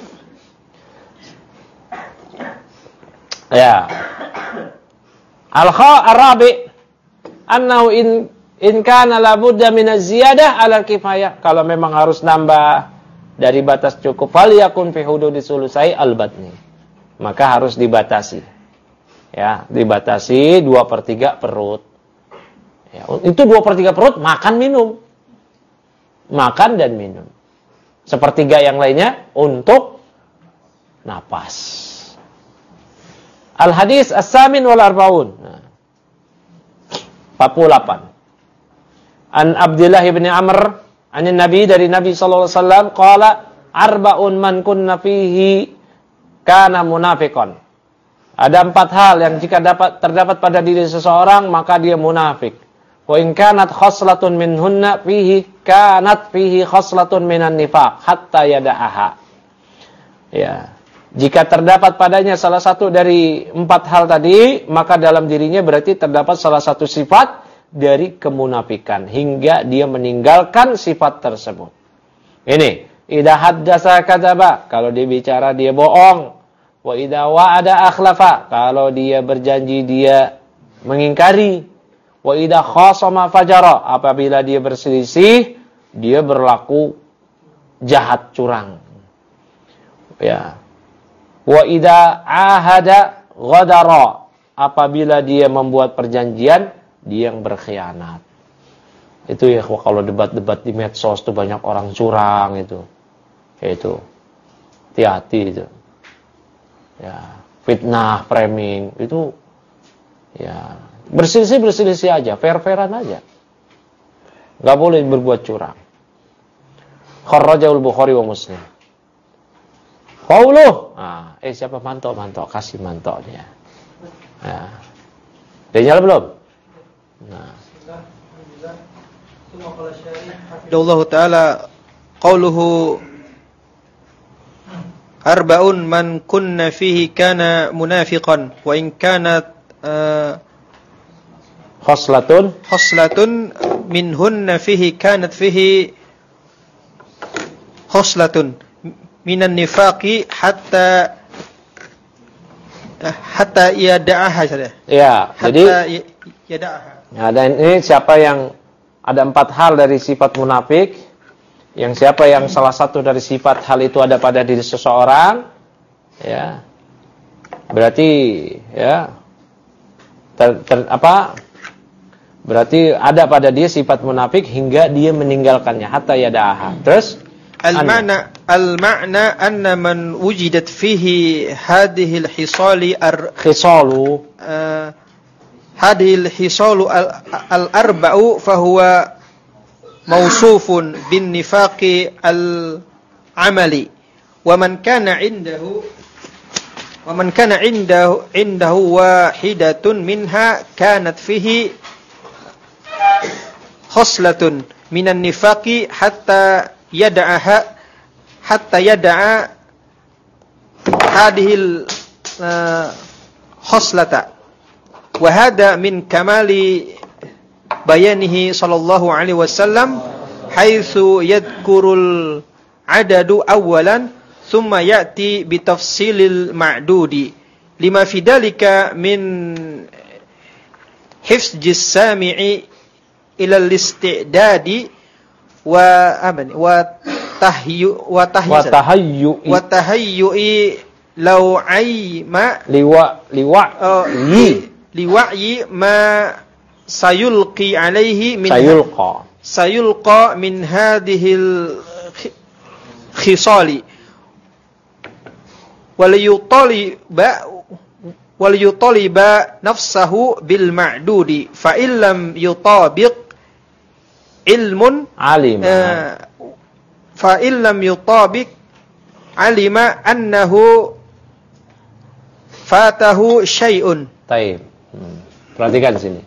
Ya. Al-kha ar-rabi annahu in in kana la budda min az-ziyadah 'ala al-kifayah. Kalau memang harus nambah dari batas cukup, fal yakun fi hududi sulusai al-batni. Maka harus dibatasi. Ya, dibatasi dua per tiga perut. Ya, itu dua per tiga perut makan minum. Makan dan minum. Sepertiga yang lainnya untuk napas. Al-hadis as-samin wal arbaun. empat puluh delapan. An Abdullah bin Amr, an Nabi dari Nabi sallallahu alaihi wasallam qala arba'un man kunna fihi kana munafiqan. Ada empat hal yang jika dapat terdapat pada diri seseorang maka dia munafik. Wa in kanat khoslatun minhunna fihi kanat fihi khoslatun minan nifaq hatta yada'aha. Ya. Jika terdapat padanya salah satu dari empat hal tadi, maka dalam dirinya berarti terdapat salah satu sifat dari kemunafikan hingga dia meninggalkan sifat tersebut. Ini, idza haddasa kadzaba, kalau dia bicara dia bohong. Wa idza wa'ada akhlafa, kalau dia berjanji dia mengingkari. Wa idza khasama fajara, apabila dia berselisih dia berlaku jahat, curang. Ya. Wa idza ahada ghadara, apabila dia membuat perjanjian dia yang berkhianat. Itu ya kalau debat-debat di medsos tuh banyak orang curang itu. Ya itu. Hati-hati itu. Ya, fitnah, framing itu ya berselisih-berselisih aja, fair-fairan aja. Enggak boleh berbuat curang. Kharrajul Bukhari wa Muslim. Qauluh. Ah, eh siapa mantok mantok kasih mantok dia. Ya. Dia nyala belum? Nah. Allah Ta'ala qauluhu arba'un man kunna fihi kana munafiqan wa in kanat uh, khoslatun khoslatun minhunna fihi kanat fihi khoslatun minan nifaqi hatta hatta yada'aha saja. Ya, hatta jadi yada'aha. Ya, dan ini siapa yang ada empat hal dari sifat munafik, yang siapa yang salah satu dari sifat hal itu ada pada diri seseorang, ya. Berarti ya ter, ter, apa? Berarti ada pada dia sifat munafik hingga dia meninggalkannya hatta yada'aha. Terus Al-ma'na al-ma'na anna man wujidat fihi hadhihi al-hisali ar-khisalu uh, hadhihi al-hisalu al-arba'u fahuwa mawsufun bin nifaqi al-amali wa man kana 'indahu wa man kana 'indahu 'indahu wahidatun minha kanat fihi khoslatun minan nifaqi hatta yada'aha hatta yada'a hadhil uh, khoslata wa hada min kamali bayanihi sallallahu alaihi wasallam haitsu yadhkurul adadu awalan thumma ya'ti bitafsilil ma'dudi lima fi dalika min hifzis sami'i ila al-istidadi wa apa nih wa tahyu wa tahyu wa tahayyu wa tahayyu law ayma liwa liwa uh, yi liwa'i ma sayulqi alaihi min sayulqa sayulqa min hadhil khisali wal yutaliba wal yutaliba nafsahu bil ma'dudi fa illam yutabiq ilmun alima uh, fa illam yutabik alima annahu fatahu syai'un. Taib. Hmm. Perhatikan sini.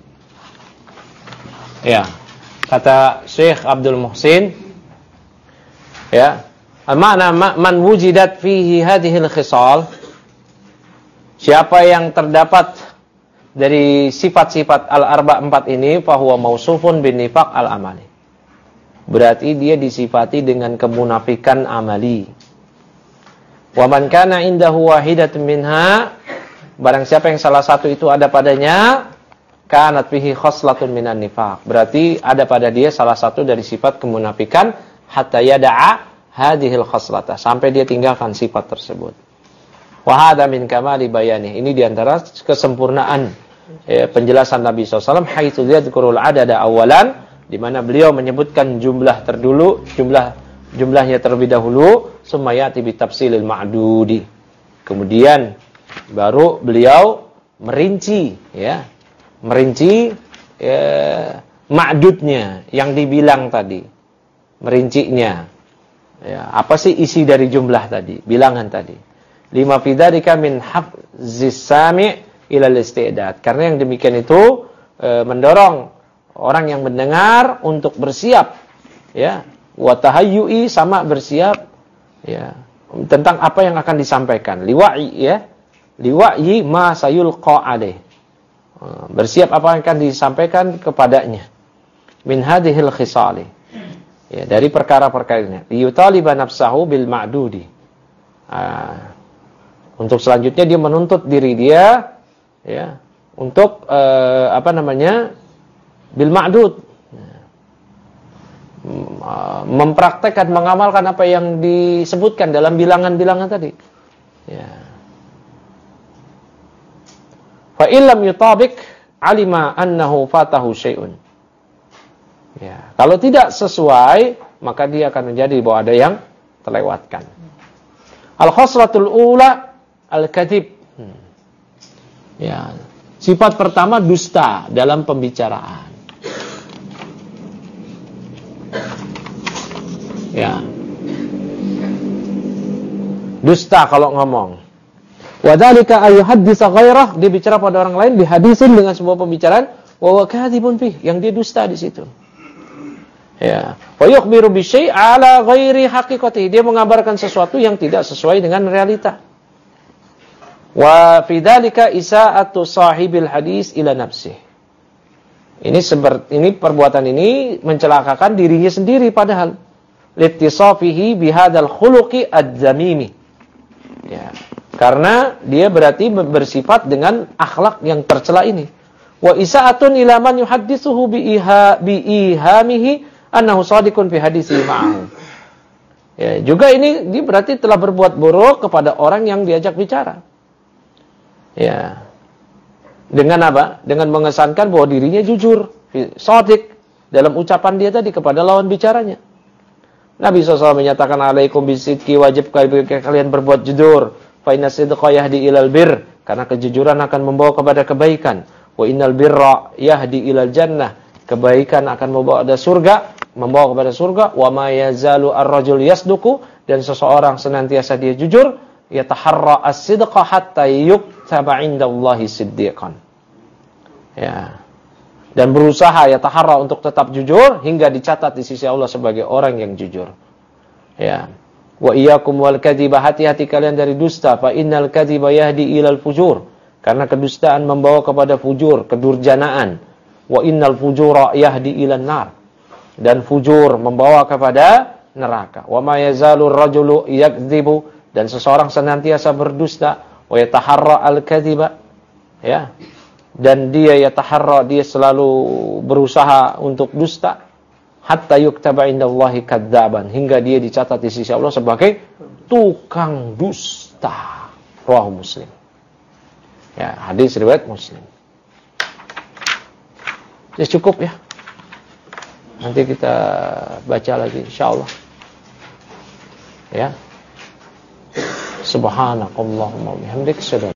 Ya. Kata Syekh Abdul Muhsin, ya, makna man wujidat fihi hadhil khisal, siapa yang terdapat dari sifat-sifat al-arba empat ini fahuwa mausufun bin nifaq al-amali. Berarti dia disifati dengan kemunafikan amali. Wa man kana indahu wahidatun minha, barang siapa yang salah satu itu ada padanya, kanat fihi khoslatun minan nifaq. Berarti ada pada dia salah satu dari sifat kemunafikan hatta yada'a hadhil khoslata, sampai dia tinggalkan sifat tersebut. Wa hadza min kamali bayani. Ini diantara kesempurnaan ya, penjelasan Nabi sallallahu alaihi wasallam haitsu yadhkurul adada awalan, di mana beliau menyebutkan jumlah terdulu, jumlah jumlahnya terlebih dahulu, sumayati bi tafsilil ma'dudi. Kemudian baru beliau merinci ya, merinci ya, ma'dudnya yang dibilang tadi. Merincinya. Ya, apa sih isi dari jumlah tadi, bilangan tadi? Lima fi dzalika min hafzis sami' ila al-istidad. Karena yang demikian itu e, mendorong orang yang mendengar untuk bersiap, ya, wa tahayyu'i, sama bersiap, ya, tentang apa yang akan disampaikan. Liwa'i, ya, liwa'i ma sayulqa alaih, bersiap apa yang akan disampaikan kepadanya. Min hadhil khisali, ya, dari perkara-perkaranya. Liyutaliba nafsahu bil ma'dudi. Ah, untuk selanjutnya dia menuntut diri dia, ya, untuk eh, apa namanya? Bil ma'dud, mempraktekkan, mengamalkan apa yang disebutkan dalam bilangan-bilangan tadi. Ya. Fa illam yutabik alima annahu fatahu syai'un. Ya, kalau tidak sesuai, maka dia akan menjadi bahwa ada yang terlewatkan. Al-khoslatul ula al-kadhib. Ya, sifat pertama dusta dalam pembicaraan. Ya. Dusta kalau ngomong. Wadzalika ayuhaddisa ghairah, dia bicara pada orang lain bihadisin, dengan sebuah pembicaraan wa huwa kadzibun fih, yang dia dusta di situ. Ya. Wa yukhbiru bi syai' ala ghairi haqiqati, dia mengabarkan sesuatu yang tidak sesuai dengan realita. Wa fi dzalika isa'atu sahibil hadis ila nafsihi. Ini seperti ini perbuatan ini mencelakakan dirinya sendiri padahal littisafihi bihadzal khuluqi adz-zamimi. Ya, karena dia berarti bersifat dengan akhlak yang tercela ini. Wa isa'atun ila man yuhadditsuhu bi iha bi ihamihi annahu shadiqun fi hadisi ma'ahu. Ya, juga ini dia berarti telah berbuat buruk kepada orang yang diajak bicara. Ya. Dengan apa? Dengan mengesankan bahwa dirinya jujur, shadiq dalam ucapan dia tadi kepada lawan bicaranya. Nabi shallallahu alaihi wasallam menyatakan, alaikum bisidqi, wajib kalian berbuat jujur. Fa inna sidqa yahdi ilal bir, karena kejujuran akan membawa kepada kebaikan. Wa innal birra yahdi ilal jannah, kebaikan akan membawa kepada surga, membawa kepada surga. Wa ma yazalu ar-rajul yasduqu, dan seseorang senantiasa dia jujur, yataharra as-sidqa hatta yuktaba 'indallahi siddiqan. Ya. Dan berusaha ya taharra untuk tetap jujur hingga dicatat di sisi Allah sebagai orang yang jujur. Ya. Wa iyyakum wal kadhiba, hati-hati kalian dari dusta, fa innal kadhiba yahdi ilal fujur, karena kedustaan membawa kepada fujur, kedurjanaan. Wa innal fujura yahdi ilan nar, dan fujur membawa kepada neraka. Wa ma yazalu ar-rajulu yakdzibu, dan seseorang senantiasa berdusta. Wa yataharra al-kadhiba, ya. Dan dia yataharra, dia selalu berusaha untuk dusta, hatta yuktaba indallahi kadzaban, hingga dia dicatat di sisi Allah sebagai tukang dusta. Rawahu Muslim. Ya, hadis riwayat Muslim. Ya, cukup ya. Nanti kita baca lagi insyaallah. Ya. Subhanakallahumma wa bihamdika.